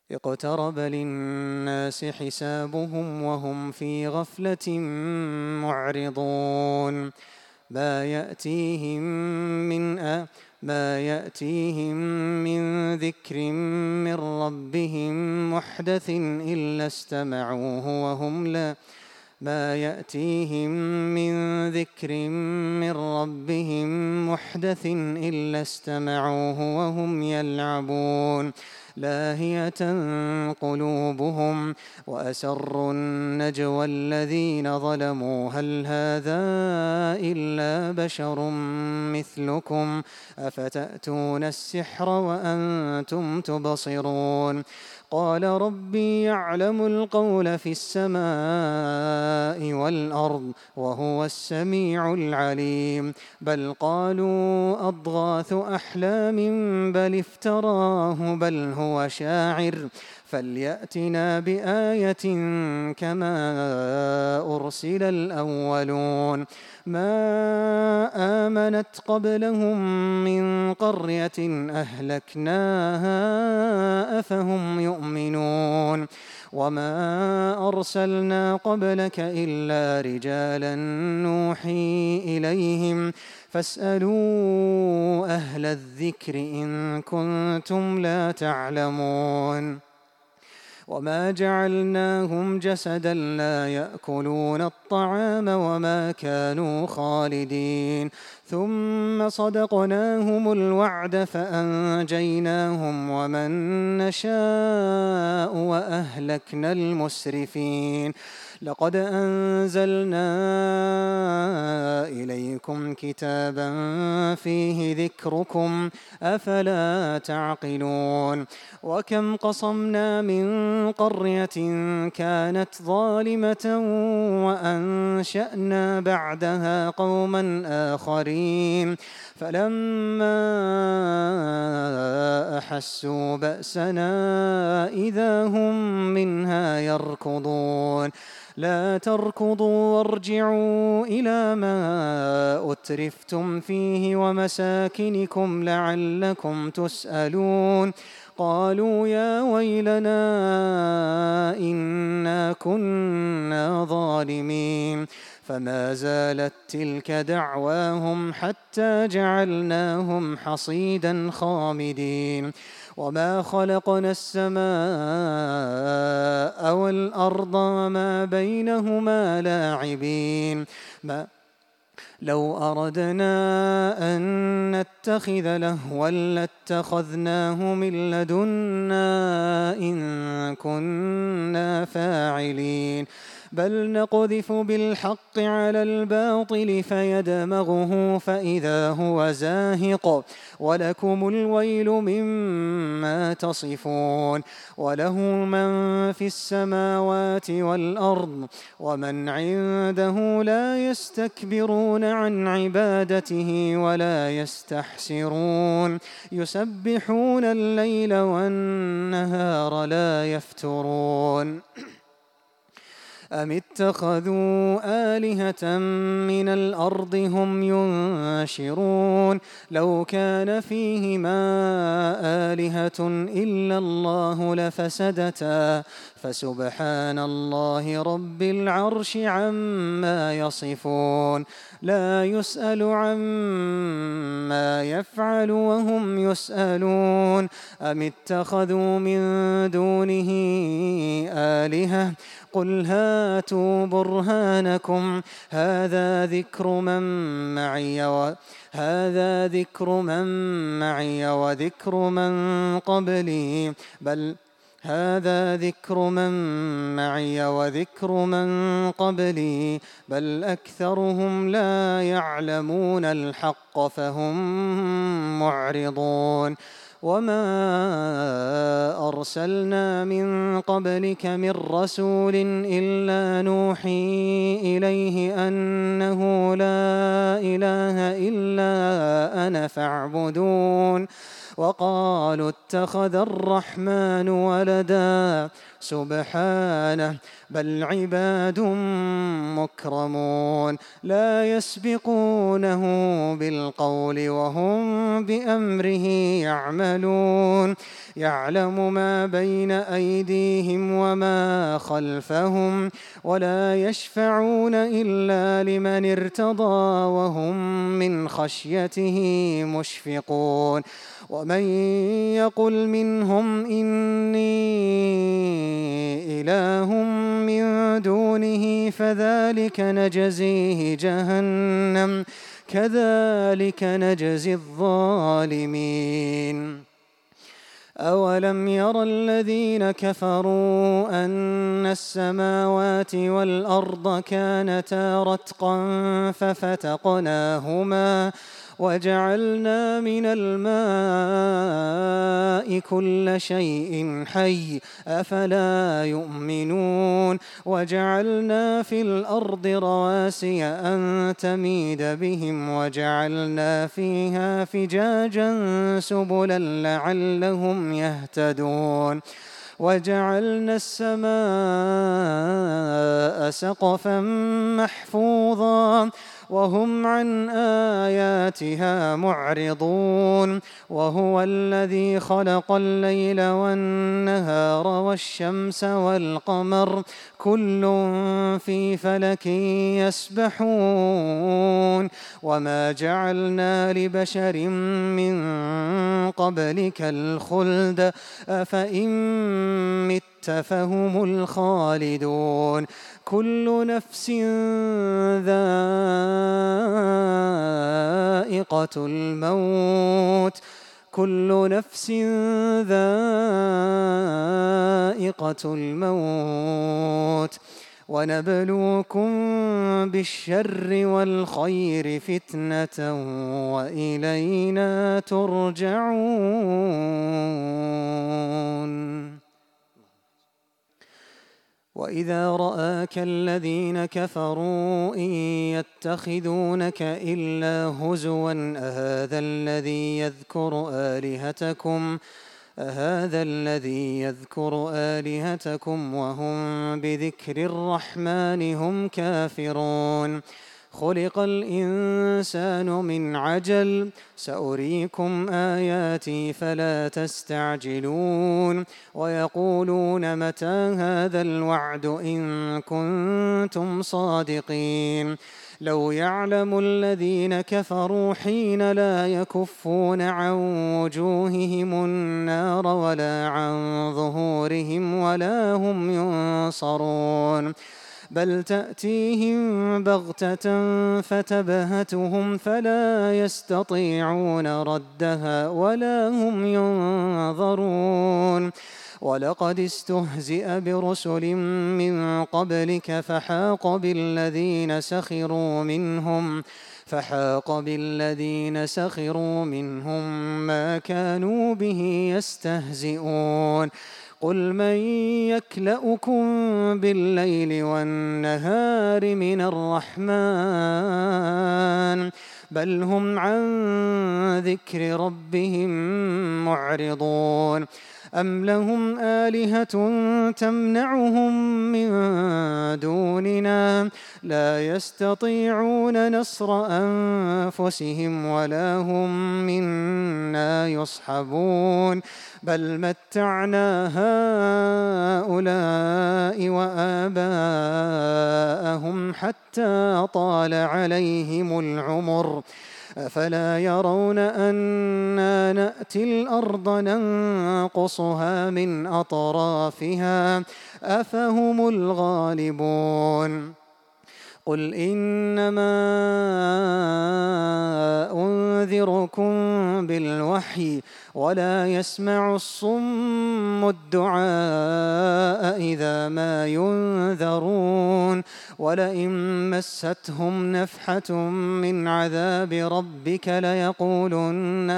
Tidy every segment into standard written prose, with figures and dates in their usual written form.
اقترب للناس حسابهم وهم في غفلة معرضون ما يأتيهم من ذكر من ربهم محدث إلا استمعوه وهم يلعبون لاهية قلوبهم وأسروا النجوى الذين ظلموا هل هذا إلا بشر مثلكم أفتأتون السحر وأنتم تبصرون قال ربي يعلم القول في السماء والأرض وهو السميع العليم بل قالوا أضغاث أحلام بل افتراه بل هو شاعر فليأتنا بآية كما أرسل الأولون ما آمنت قبلهم من قرية أهلكناها أفهم يؤمنون وما أرسلنا قبلك إلا رجالا نوحي إليهم فاسألوا أهل الذكر إن كنتم لا تعلمون وما جعلناهم جسدا لا يأكلون الطعام وما كانوا خالدين ثم صدقناهم الوعد فأنجيناهم ومن نشاء وأهلكنا المسرفين لقد أنزلنا إليكم كتابا فيه ذكركم أفلا تعقلون وكم قصمنا من قرية كانت ظالمة وأنشأنا بعدها قوما آخرين فلما أحسوا بأسنا إذا هم منها يركضون لا تركضوا وارجعوا إلى ما أترفتم فيه ومساكنكم لعلكم تسألون قالوا يا ويلنا إنا كنا ظالمين فما زالت تلك دعواهم حتى جعلناهم حصيدا خامدين وما خلقنا السماء والأرض وما بينهما لاعبين لو أردنا أن نتخذ لهوا لاتخذناه من لدنا إن كنا فاعلين بل نقذف بالحق على الباطل فيدمغه فإذا هو زاهق ولكم الويل مما تصفون وله من في السماوات والأرض ومن عنده لا يستكبرون عن عبادته ولا يستحسرون يسبحون الليل والنهار لا يفترون أم اتخذوا آلهة من الأرض هم ينشرون لو كان فيهما آلهة إلا الله لفسدتا فسبحان الله رب العرش عما يصفون لا يسأل عما يفعل وهم يسألون أم اتخذوا من دونه آلهة قل هاتوا برهانكم هذا ذكر من معي وذكر من قبلي بل أكثرهم لا يعلمون الحق فهم معرضون وما أرسلنا من قبلك من رسول إلا نوحي إليه أنه لا إله إلا أنا فاعبدون وقالوا اتخذ الرحمن ولدا سبحانه بل عباد مكرمون لا يسبقونه بالقول وهم بأمره يعملون يعلم ما بين أيديهم وما خلفهم ولا يشفعون إلا لمن ارتضى وهم من خشيته مشفقون ومن يقل منهم إني إله من دونه فذلك نجزيه جهنم كذلك نجزي الظالمين أولم ير الذين كفروا أن السماوات والأرض كانتا رتقا ففتقناهما وجعلنا من الماء كل شيء حي أفلا يؤمنون وجعلنا في الأرض رواسي أن تميد بهم وجعلنا فيها فجاجا سبلا لعلهم يهتدون وجعلنا السماء سقفا محفوظا وهم عن آياتها معرضون وهو الذي خلق الليل والنهار والشمس والقمر كل في فلك يسبحون وما جعلنا لبشر من قبلك الخلد أفإن مت فهم الخالدون كل نفس ذائقة الموت كل نفس ذائقة الموت ونبلوكم بالشر والخير فتنة وإلينا ترجعون وإذا رآك الذين كفروا إن يتخذونك إلا هزوا أهذا الذي يذكر آلهتكم وهم بذكر الرحمن هم كافرون خلق الإنسان من عجل سأريكم آياتي فلا تستعجلون ويقولون متى هذا الوعد إن كنتم صادقين لو يعلم الذين كفروا حين لا يكفون عن وجوههم النار ولا عن ظهورهم ولا هم ينصرون بل تأتيهم بغتة فتبهتهم فلا يستطيعون ردها ولا هم ينظرون ولقد استهزئ برسل من قبلك فحاق بالذين سخروا منهم ما كانوا به يستهزئون قل من يكلؤكم بالليل والنهار من الرحمن بل هم عن ذكر ربهم معرضون أم لهم آلهة تمنعهم من دوننا لا يستطيعون نصر أنفسهم ولا هم منا يصحبون بل متعنا هؤلاء وآباءهم حتى طال عليهم العمر أفلا يرون أنا نأتي الأرض ننقصها من أطرافها أفهم الغالبون قل إنما أنذركم بالوحي ولا يسمع الصم الدعاء إذا ما ينذرون ولئن مستهم نفحة من عذاب ربك ليقولن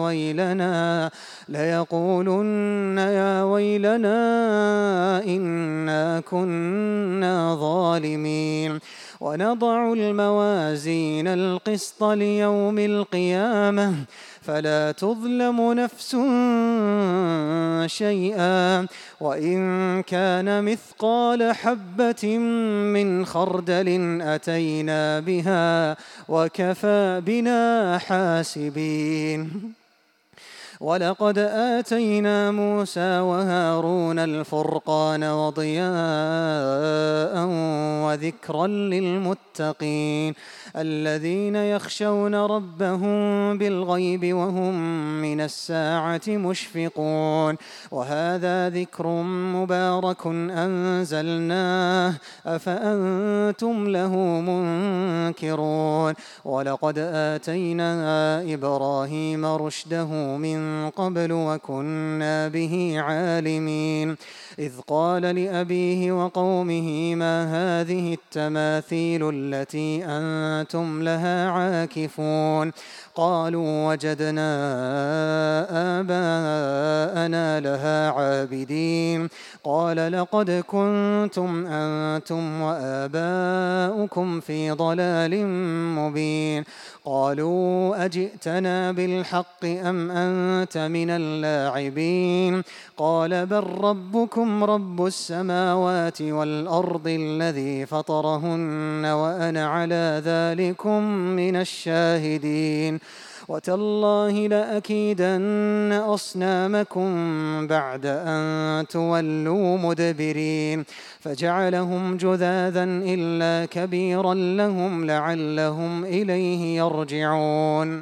يا ويلنا إنا كنا ظالمين ونضع الموازين القسط ليوم القيامة فلا تظلم نفس شيئا وإن كان مثقال حبة من خردل أتينا بها وكفى بنا حاسبين ولقد آتينا موسى وهارون الفرقان وضياء وذكرا للمتقين الذين يخشون ربهم بالغيب وهم من الساعة مشفقون وهذا ذكر مبارك أنزلناه أفأنتم له منكرون ولقد آتينا إبراهيم رشده من قبل وكنا به عالمين إذ قال لأبيه وقومه ما هذه التماثيل التي أنتم لها عاكفون قالوا وجدنا آباءنا لها عابدين قال لقد كنتم أنتم وآباؤكم في ضلال مبين قالوا أجئتنا بالحق أم أنت من اللاعبين قال بل ربكم رب السماوات والأرض الذي فطرهن وأنا على ذلكم من الشاهدين وتالله لأكيدن أصنامكم بعد أن تولوا مدبرين فجعلهم جذاذا إلا كبيرا لهم لعلهم إليه يرجعون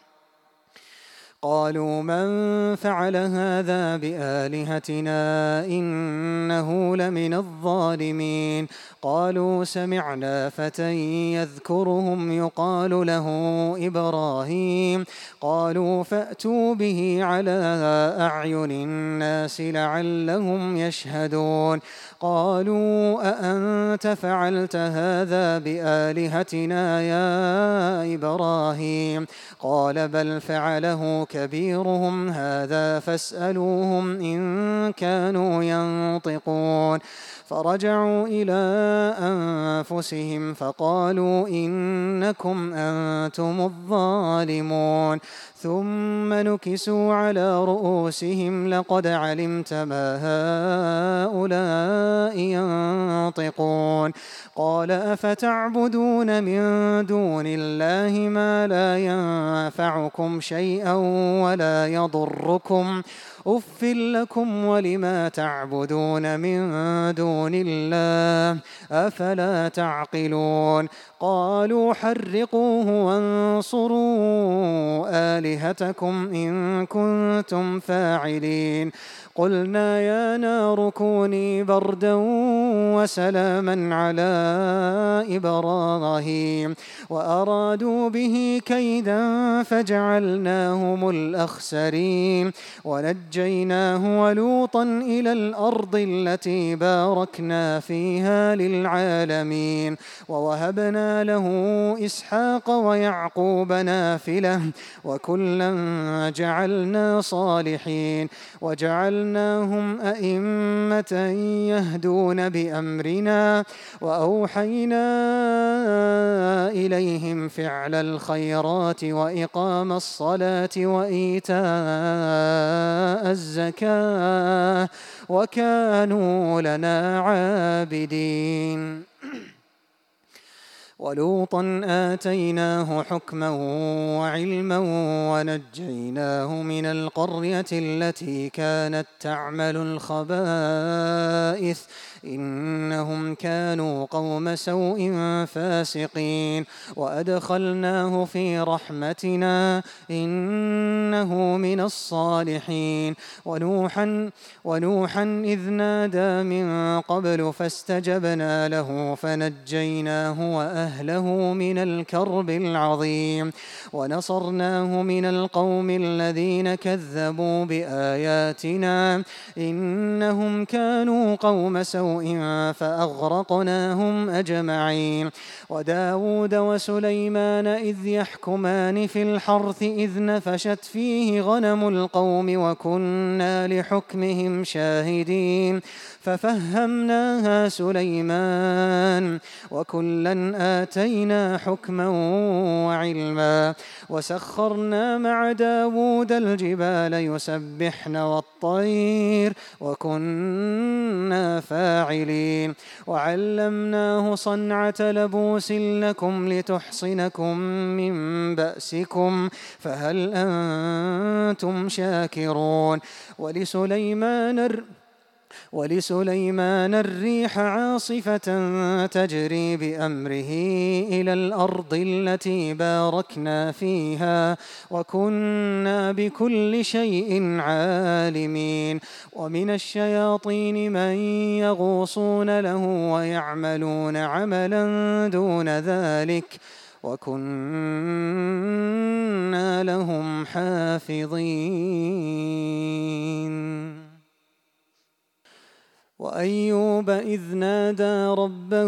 قالوا من فعل هذا بآلهتنا إنه لمن الظالمين قالوا سمعنا فتى يذكرهم يقال له إبراهيم قالوا فأتوا به على أعين الناس لعلهم يشهدون قالوا أأنت فعلت هذا بآلهتنا يا إبراهيم قال بل فعله كبيرهم هذا فاسألوهم إن كانوا ينطقون فرجعوا إلى أنفسهم فقالوا إنكم أنتم الظالمون ثم نكسوا على رؤوسهم لقد علمت ما هؤلاء ينطقون قال أفتعبدون من دون الله ما لا ينفعكم شيئا ولا يضركم أف لكم ولما تعبدون من دون الله أفلا تعقلون قالوا حرقوه وانصروا آلهتكم إن كنتم فاعلين قلنا يا نار كوني بردا وسلاما على إبراهيم وأرادوا به كيدا فجعلناهم الأخسرين ونجيناه ولوطا إلى الأرض التي باركنا فيها للعالمين ووهبنا له إسحاق ويعقوب نافلة وكلا جعلنا صالحين وجعلناهم أئمة يهدون بأمرنا وأوحينا إليهم فعل الخيرات وإقام الصلاة وإيتاء الزكاة وكانوا لنا عابدين ولوطا آتيناه حكما وعلما ونجيناه من القرية التي كانت تعمل الخبائث إنهم كانوا قوم سوء فاسقين وأدخلناه في رحمتنا إنه من الصالحين ونوحا إذ نادى من قبل فاستجبنا له فنجيناه وأهله من الكرب العظيم ونصرناه من القوم الذين كذبوا بآياتنا إنهم كانوا قوم سوء فأغرقناهم أجمعين وداود وسليمان إذ يحكمان في الحرث إذ نفشت فيه غنم القوم وكنا لحكمهم شاهدين ففهمناها سليمان وكلا آتينا حكما وعلما وسخرنا مع داود الجبال يسبحن والطير وكنا فاعلين وعلمناه صنعة لبوس لكم لتحصنكم من بأسكم فهل أنتم شاكرون ولسليمان الريح عاصفة تجري بأمره إلى الأرض التي باركنا فيها وكنا بكل شيء عالمين ومن الشياطين من يغوصون له ويعملون عملا دون ذلك وكنا لهم حافظين وأيوب إذ نادى ربه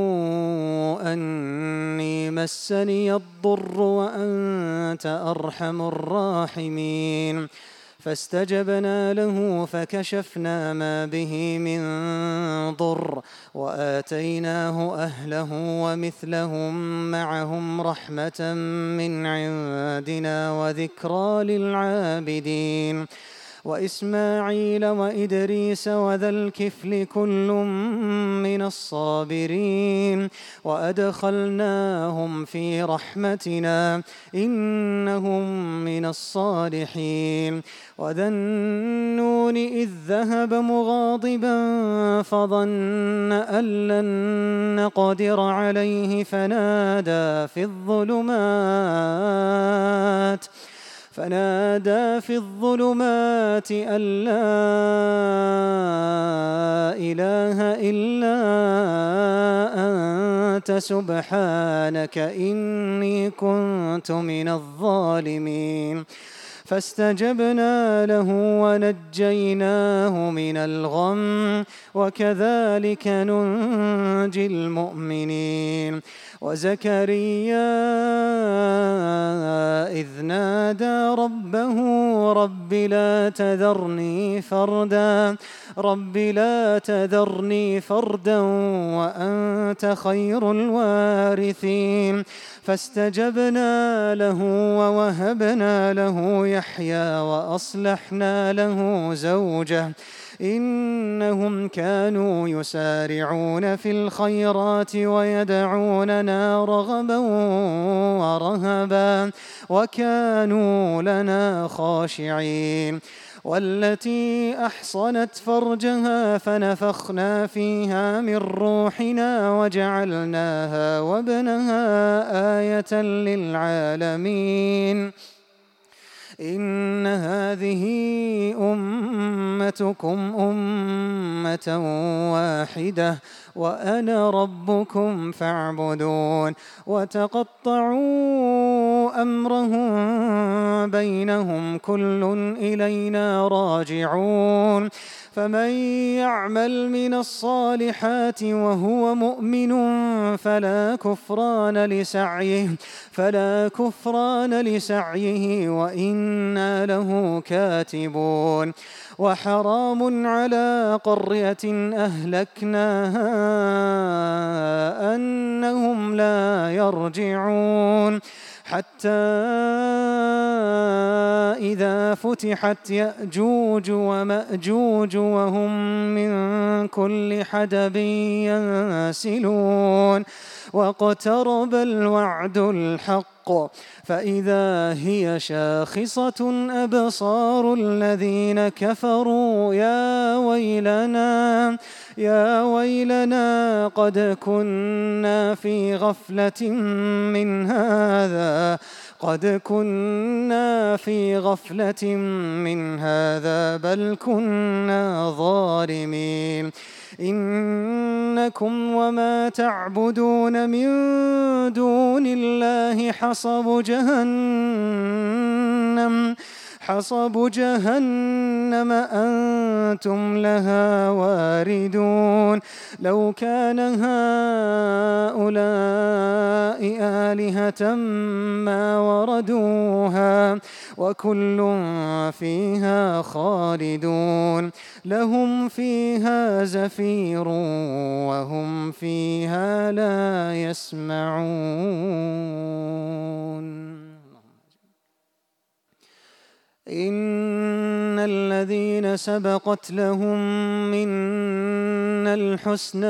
أني مسني الضر وأنت أرحم الراحمين فاستجبنا له فكشفنا ما به من ضر وآتيناه أهله ومثلهم معهم رحمة من عندنا وذكرى للعابدين وإسماعيل وإدريس وذا الكفل كل من الصابرين وأدخلناهم في رحمتنا إنهم من الصالحين وذا النون إذ ذهب مغاضبا فظن أن لن نقدر عليه فنادى في الظلمات أن لا إله إلا أنت سبحانك إني كنت من الظالمين فاستجبنا له ونجيناه من الغم وكذلك ننجي المؤمنين وزكريا إذ نادى ربه رب لا تذرني فردا وأنت خير الوارثين فاستجبنا له ووهبنا له يحيى وأصلحنا له زوجه إنهم كانوا يسارعون في الخيرات ويدعوننا رغبا ورهبا وكانوا لنا خاشعين والتي أحصنت فرجها فنفخنا فيها من روحنا وجعلناها وابنها آية للعالمين إن هذه أمتكم أمة واحدة وأنا ربكم فاعبدون وتقطعوا أمرهم بينهم كل إلينا راجعون فمن يعمل من الصالحات وهو مؤمن فلا كفران لسعيه وإنا له كاتبون وحرام على قرية أهلكناها أنهم لا يرجعون حتى إذا فتحت يأجوج ومأجوج وهم من كل حدب ينسلون واقترب الوعد الحق فإذا هي شاخصة أبصار الذين كفروا يا ويلنا قد كنا في غفلة من هذا بل كنا ظالمين إنكم وما تعبدون من حصب جهنم أنتم لها واردون لو كان هؤلاء آلهة ما وردوها وكل فيها خالدون لهم فيها زفير وهم فيها لا يسمعون. إن الذين سبقت لهم منا الحسنى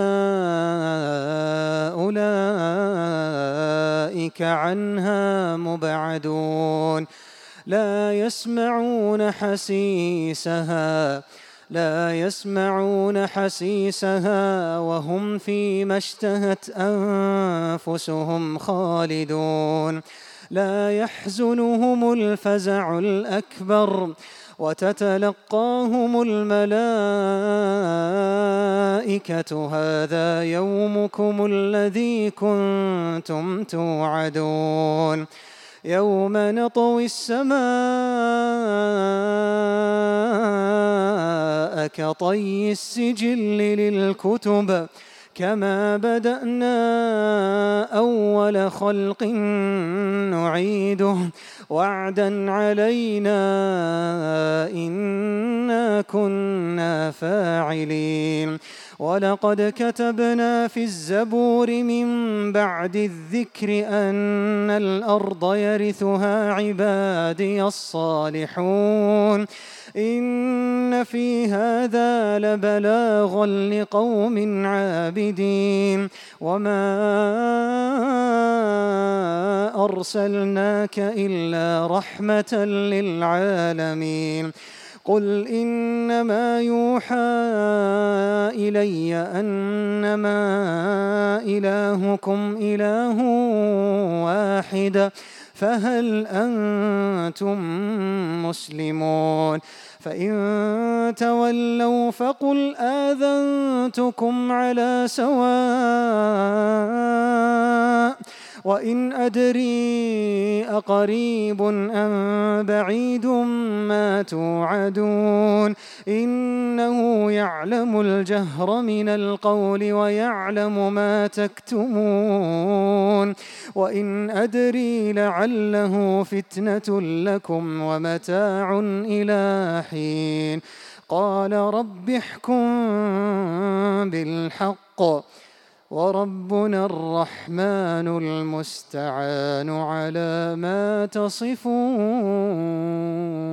أولئك عنها مبعدون لا يسمعون حسيسها وهم فيما اشتهت أنفسهم خالدون لا يحزنهم الفزع الأكبر وتتلقاهم الملائكة هذا يومكم الذي كنتم توعدون يوم نطوي السماء كطي السجل للكتب كما بدأنا أول خلق نعيده وعدا علينا إنا كنا فاعلين ولقد كتبنا في الزبور من بعد الذكر أن الأرض يرثها عبادي الصالحون إن في هذا لبلاغا لقوم عابدين وما أرسلناك إلا رحمة للعالمين قل إنما يوحى إلي أنما إلهكم إله واحد فهل أنتم مسلمون فإن تولوا فقل آذنتكم على سواء وإن أدري أقريب أم بعيد ما توعدون إنه يعلم الجهر من القول ويعلم ما تكتمون وإن أدري لعله فتنة لكم ومتاع إلى حين قال رب احكم بالحق وربنا الرحمن المستعان على ما تصفون.